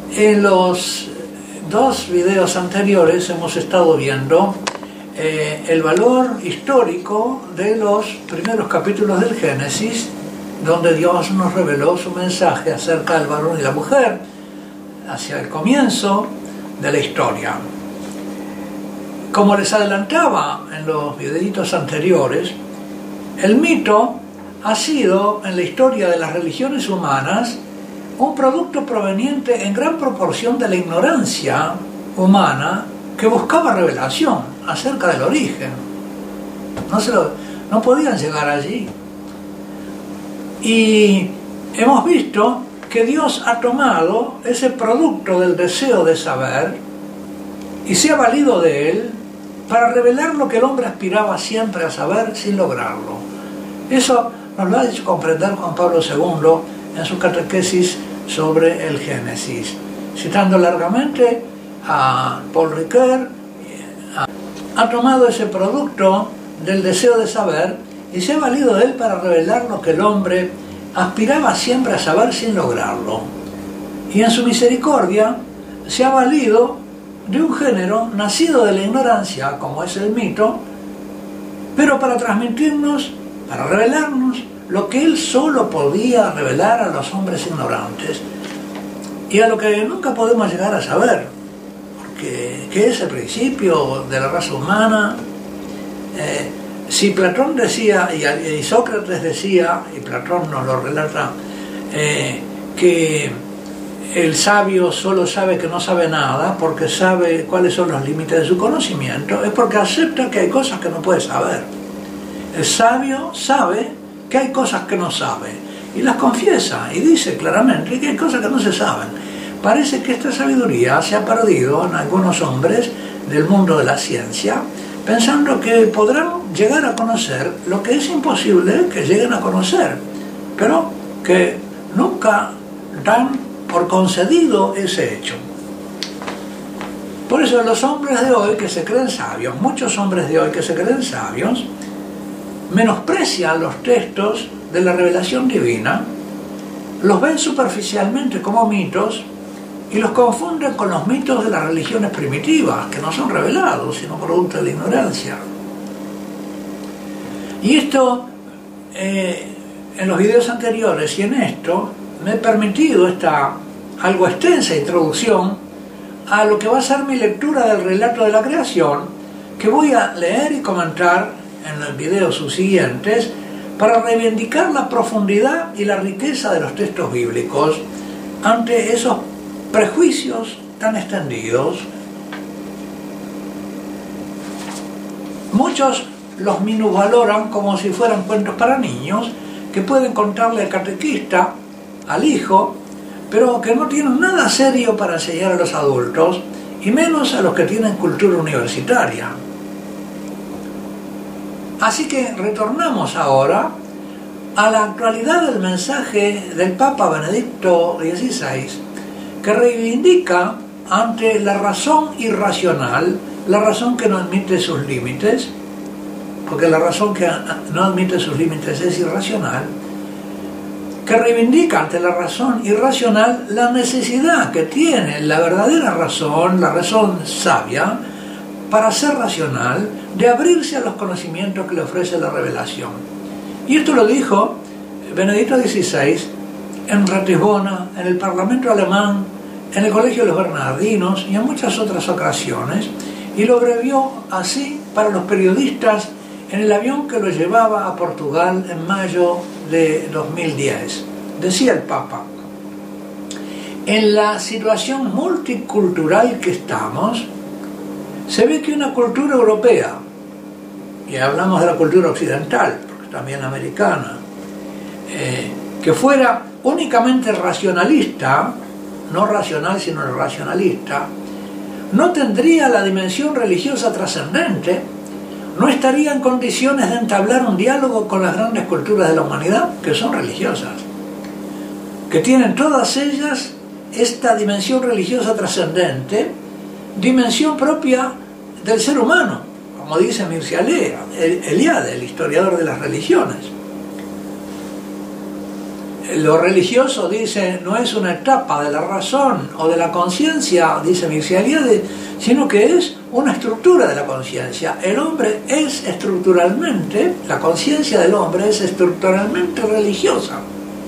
En los dos videos anteriores hemos estado viendo el valor histórico de los primeros capítulos del Génesis, donde Dios nos reveló su mensaje acerca del varón y la mujer, hacia el comienzo de la historia. Como les adelantaba en los videitos anteriores, el mito ha sido en la historia de las religiones humanas un producto proveniente en gran proporción de la ignorancia humana que buscaba revelación acerca del origen. No podían llegar allí. Y hemos visto que Dios ha tomado ese producto del deseo de saber y se ha valido de él para revelar lo que el hombre aspiraba siempre a saber sin lograrlo. Eso nos lo ha hecho comprender Juan Pablo II en su catequesis sobre el Génesis, citando largamente a Paul Ricoeur. Ha tomado ese producto del deseo de saber y se ha valido de él para revelar lo que el hombre aspiraba siempre a saber sin lograrlo. Y en su misericordia se ha valido de un género nacido de la ignorancia, como es el mito, pero para transmitirnos, para revelarnos lo que él solo podía revelar a los hombres ignorantes y a lo que nunca podemos llegar a saber, porque ¿qué es el principio de la raza humana? Si Platón decía, y Sócrates decía, y Platón nos lo relata, que el sabio solo sabe que no sabe nada porque sabe cuáles son los límites de su conocimiento, es porque acepta que hay cosas que no puede saber. El sabio sabe que hay cosas que no sabe y las confiesa y dice claramente que hay cosas que no se saben. Parece que esta sabiduría se ha perdido en algunos hombres del mundo de la ciencia, pensando que podrán llegar a conocer lo que es imposible que lleguen a conocer, pero que nunca dan por concedido ese hecho. Por eso los hombres de hoy que se creen sabios, muchos hombres de hoy que se creen sabios, menosprecian los textos de la revelación divina, los ven superficialmente como mitos y los confunden con los mitos de las religiones primitivas, que no son revelados, sino producto de la ignorancia. Y esto, en los videos anteriores y en esto, me he permitido esta algo extensa introducción a lo que va a ser mi lectura del relato de la creación, que voy a leer y comentar en los videos subsiguientes para reivindicar la profundidad y la riqueza de los textos bíblicos ante esos prejuicios tan extendidos. Muchos los minusvaloran como si fueran cuentos para niños que pueden contarle al catequista, al hijo, pero que no tienen nada serio para enseñar a los adultos y menos a los que tienen cultura universitaria. Así que retornamos ahora a la actualidad del mensaje del Papa Benedicto XVI, que reivindica ante la razón irracional, la razón que no admite sus límites, porque la razón que no admite sus límites es irracional, que reivindica ante la razón irracional la necesidad que tiene la verdadera razón, la razón sabia, para ser racional, de abrirse a los conocimientos que le ofrece la revelación. Y esto lo dijo Benedicto XVI en Ratisbona, en el Parlamento alemán, en el Colegio de los Bernardinos y en muchas otras ocasiones, y lo abrevió así para los periodistas en el avión que lo llevaba a Portugal en mayo de 2010. Decía el Papa: en la situación multicultural que estamos, se ve que una cultura europea, y hablamos de la cultura occidental, porque también americana, que fuera únicamente racionalista, no racional sino racionalista, no tendría la dimensión religiosa trascendente, no estaría en condiciones de entablar un diálogo con las grandes culturas de la humanidad, que son religiosas, que tienen todas ellas esta dimensión religiosa trascendente, dimensión propia del ser humano, como dice Mircea Eliade, el historiador de las religiones. Lo religioso, dice, no es una etapa de la razón o de la conciencia, dice Mircea Eliade, sino que es una estructura de la conciencia. El hombre es estructuralmente, la conciencia del hombre es estructuralmente religiosa.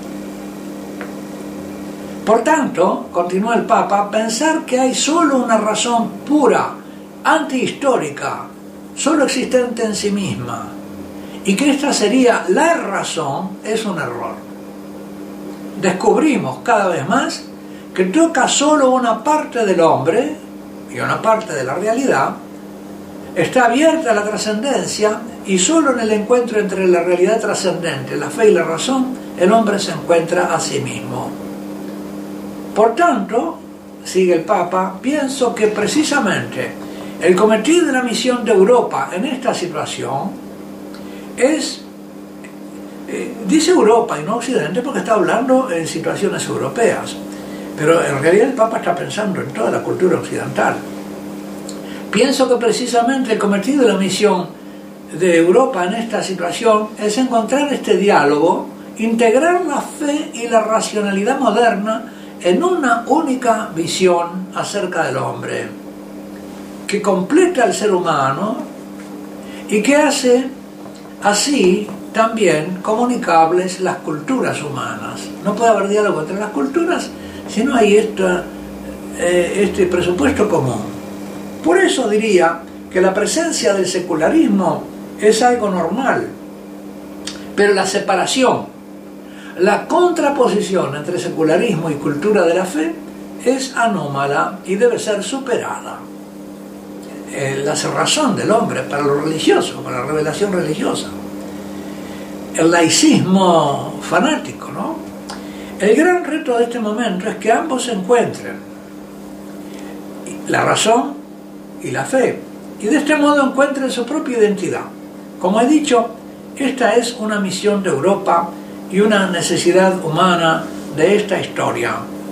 Por tanto, continúa el Papa, pensar que hay solo una razón pura, antihistórica, solo existente en sí misma, y que esta sería la razón, es un error. Descubrimos cada vez más que toca solo una parte del hombre y una parte de la realidad, está abierta a la trascendencia, y solo en el encuentro entre la realidad trascendente, la fe y la razón, el hombre se encuentra a sí mismo. Por tanto, sigue el Papa, pienso que precisamente el cometido de la misión de Europa en esta situación es, dice Europa y no Occidente porque está hablando en situaciones europeas, pero en realidad el Papa está pensando en toda la cultura occidental. Pienso que precisamente el cometido de la misión de Europa en esta situación es encontrar este diálogo, integrar la fe y la racionalidad moderna en una única visión acerca del hombre, que completa al ser humano y que hace así también comunicables las culturas humanas. No puede haber diálogo entre las culturas si no hay este presupuesto común. Por eso diría que la presencia del secularismo es algo normal, pero la separación, la contraposición entre secularismo y cultura de la fe es anómala y debe ser superada. La cerrazón del hombre para lo religioso, para la revelación religiosa. El laicismo fanático, ¿no? El gran reto de este momento es que ambos se encuentren, la razón y la fe, y de este modo encuentren su propia identidad. Como he dicho, esta es una misión de Europa y una necesidad humana de esta historia.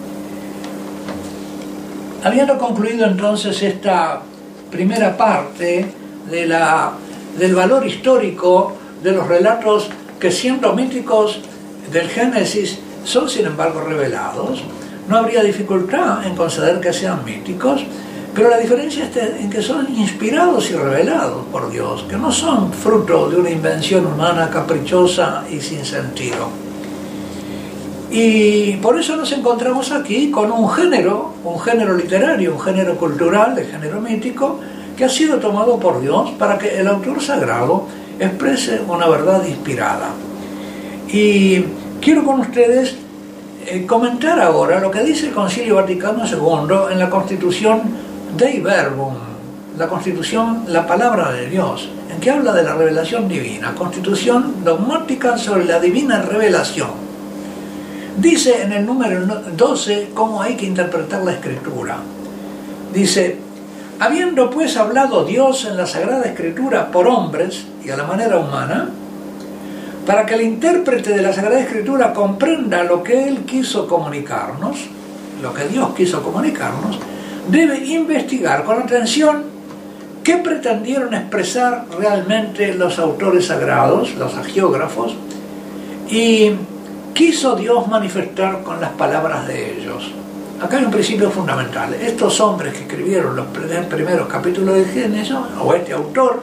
Habiendo concluido entonces esta primera parte del valor histórico de los relatos que, siendo míticos del Génesis, son sin embargo revelados, no habría dificultad en conceder que sean míticos, pero la diferencia está en que son inspirados y revelados por Dios, que no son fruto de una invención humana caprichosa y sin sentido. Y por eso nos encontramos aquí con un género literario, un género cultural, el género mítico, que ha sido tomado por Dios para que el autor sagrado exprese una verdad inspirada. Y quiero con ustedes comentar ahora lo que dice el Concilio Vaticano II en la Constitución Dei Verbum, la Constitución, la Palabra de Dios, en que habla de la revelación divina, Constitución dogmática sobre la divina revelación. Dice en el número 12 cómo hay que interpretar la Escritura. Dice: habiendo pues hablado Dios en la Sagrada Escritura por hombres y a la manera humana, para que el intérprete de la Sagrada Escritura comprenda lo que Él quiso comunicarnos, lo que Dios quiso comunicarnos, debe investigar con atención qué pretendieron expresar realmente los autores sagrados, los hagiógrafos, y quiso Dios manifestar con las palabras de ellos. Acá hay un principio fundamental. Estos hombres que escribieron los primeros capítulos del Génesis, o este autor,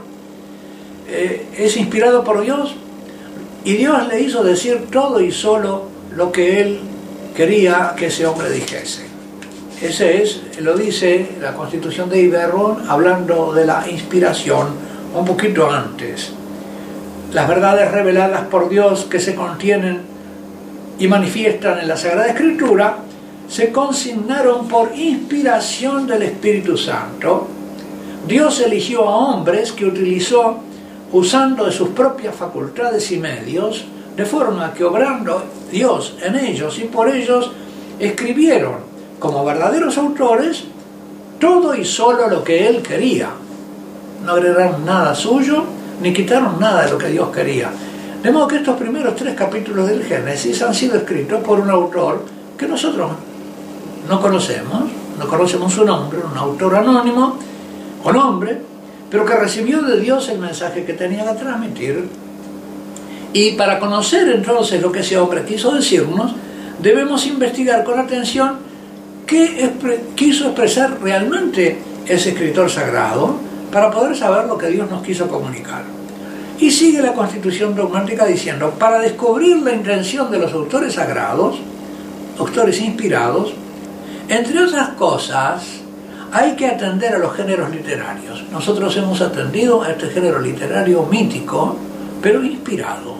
es inspirado por Dios, y Dios le hizo decir todo y solo lo que Él quería que ese hombre dijese. Ese lo dice la Constitución de Verbum, hablando de la inspiración un poquito antes. Las verdades reveladas por Dios que se contienen y manifiestan en la Sagrada Escritura se consignaron por inspiración del Espíritu Santo. Dios eligió a hombres que utilizó usando de sus propias facultades y medios, de forma que, obrando Dios en ellos y por ellos, escribieron como verdaderos autores todo y solo lo que Él quería. No agregaron nada suyo, ni quitaron nada de lo que Dios quería. De modo que estos primeros 3 capítulos del Génesis han sido escritos por un autor que nosotros no conocemos su nombre, un autor anónimo o nombre, pero que recibió de Dios el mensaje que tenía que transmitir Y para conocer entonces lo que ese hombre quiso decirnos, debemos investigar con atención qué quiso expresar realmente ese escritor sagrado para poder saber lo que Dios nos quiso comunicar. Y sigue la Constitución dogmática diciendo, para descubrir la intención de los autores sagrados, autores inspirados, entre otras cosas, hay que atender a los géneros literarios. Nosotros hemos atendido a este género literario mítico, pero inspirado.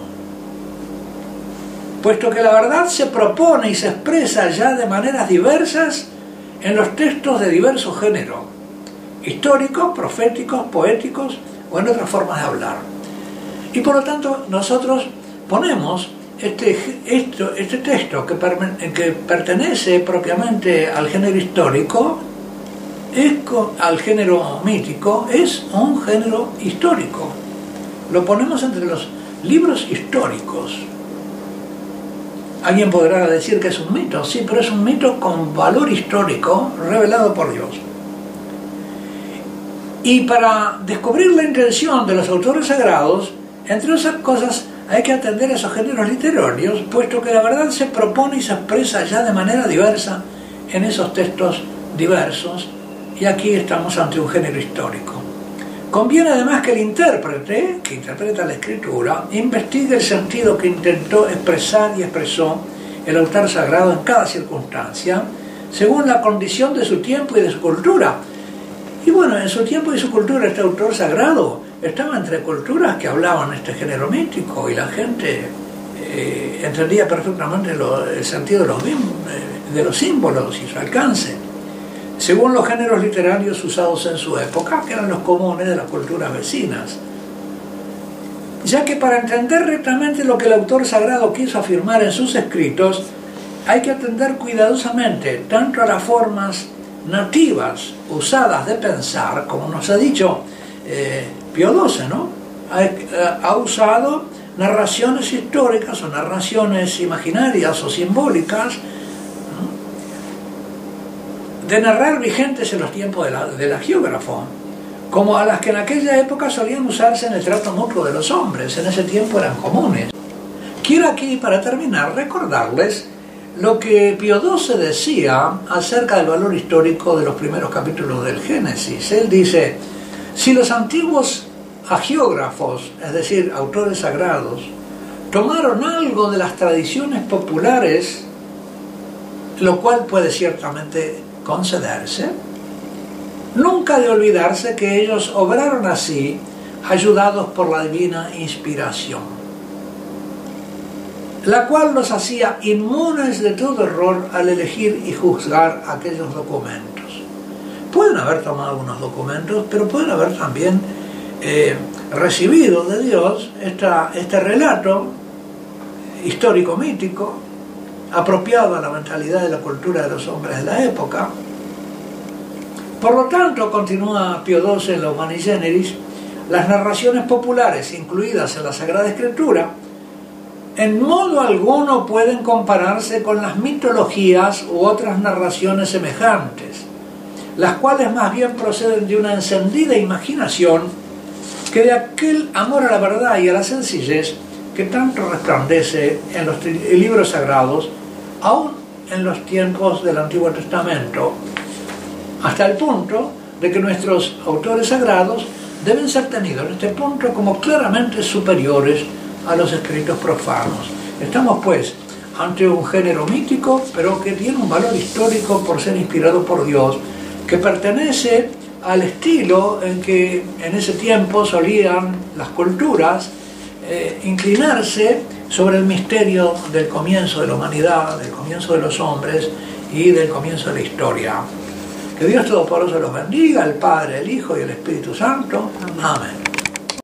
Puesto que la verdad se propone y se expresa ya de maneras diversas en los textos de diversos géneros, históricos, proféticos, poéticos o en otras formas de hablar. Y por lo tanto nosotros ponemos este texto que pertenece propiamente al género histórico, al género mítico, es un género histórico. Lo ponemos entre los libros históricos. Alguien podrá decir que es un mito, sí, pero es un mito con valor histórico revelado por Dios. Y para descubrir la intención de los autores sagrados, entre otras cosas, hay que atender a esos géneros literarios, puesto que la verdad se propone y se expresa ya de manera diversa en esos textos diversos, y aquí estamos ante un género histórico. Conviene además que el intérprete, que interpreta la escritura, investigue el sentido que intentó expresar y expresó el autor sagrado en cada circunstancia, según la condición de su tiempo y de su cultura. Y bueno, en su tiempo y su cultura este autor sagrado estaba entre culturas que hablaban este género místico y la gente entendía perfectamente el sentido de los símbolos y su alcance, según los géneros literarios usados en su época, que eran los comunes de las culturas vecinas. Ya que para entender rectamente lo que el autor sagrado quiso afirmar en sus escritos, hay que atender cuidadosamente tanto a las formas nativas usadas de pensar, como nos ha dicho Pío XII, ¿no? Ha usado narraciones históricas o narraciones imaginarias o simbólicas, de narrar vigentes en los tiempos del agiógrafo, como a las que en aquella época solían usarse en el trato mutuo de los hombres, en ese tiempo eran comunes. Quiero aquí, para terminar, recordarles lo que Pío XII decía acerca del valor histórico de los primeros capítulos del Génesis. Él dice, si los antiguos agiógrafos, es decir, autores sagrados, tomaron algo de las tradiciones populares, lo cual puede ciertamente concederse, nunca de olvidarse que ellos obraron así, ayudados por la divina inspiración, la cual los hacía inmunes de todo error al elegir y juzgar aquellos documentos. Pueden haber tomado algunos documentos, pero pueden haber también recibido de Dios este relato histórico-mítico, apropiado a la mentalidad de la cultura de los hombres de la época. Por lo tanto, continúa Pío XII en la Humani Generis, las narraciones populares incluidas en la Sagrada Escritura en modo alguno pueden compararse con las mitologías u otras narraciones semejantes, las cuales más bien proceden de una encendida imaginación que de aquel amor a la verdad y a la sencillez que tanto resplandece en los libros sagrados, aún en los tiempos del Antiguo Testamento, hasta el punto de que nuestros autores sagrados deben ser tenidos en este punto como claramente superiores a los escritos profanos. Estamos pues ante un género mítico, pero que tiene un valor histórico por ser inspirado por Dios, que pertenece al estilo en que en ese tiempo solían las culturas inclinarse sobre el misterio del comienzo de la humanidad, del comienzo de los hombres y del comienzo de la historia. Que Dios Todopoderoso los bendiga, el Padre, el Hijo y el Espíritu Santo. Amén.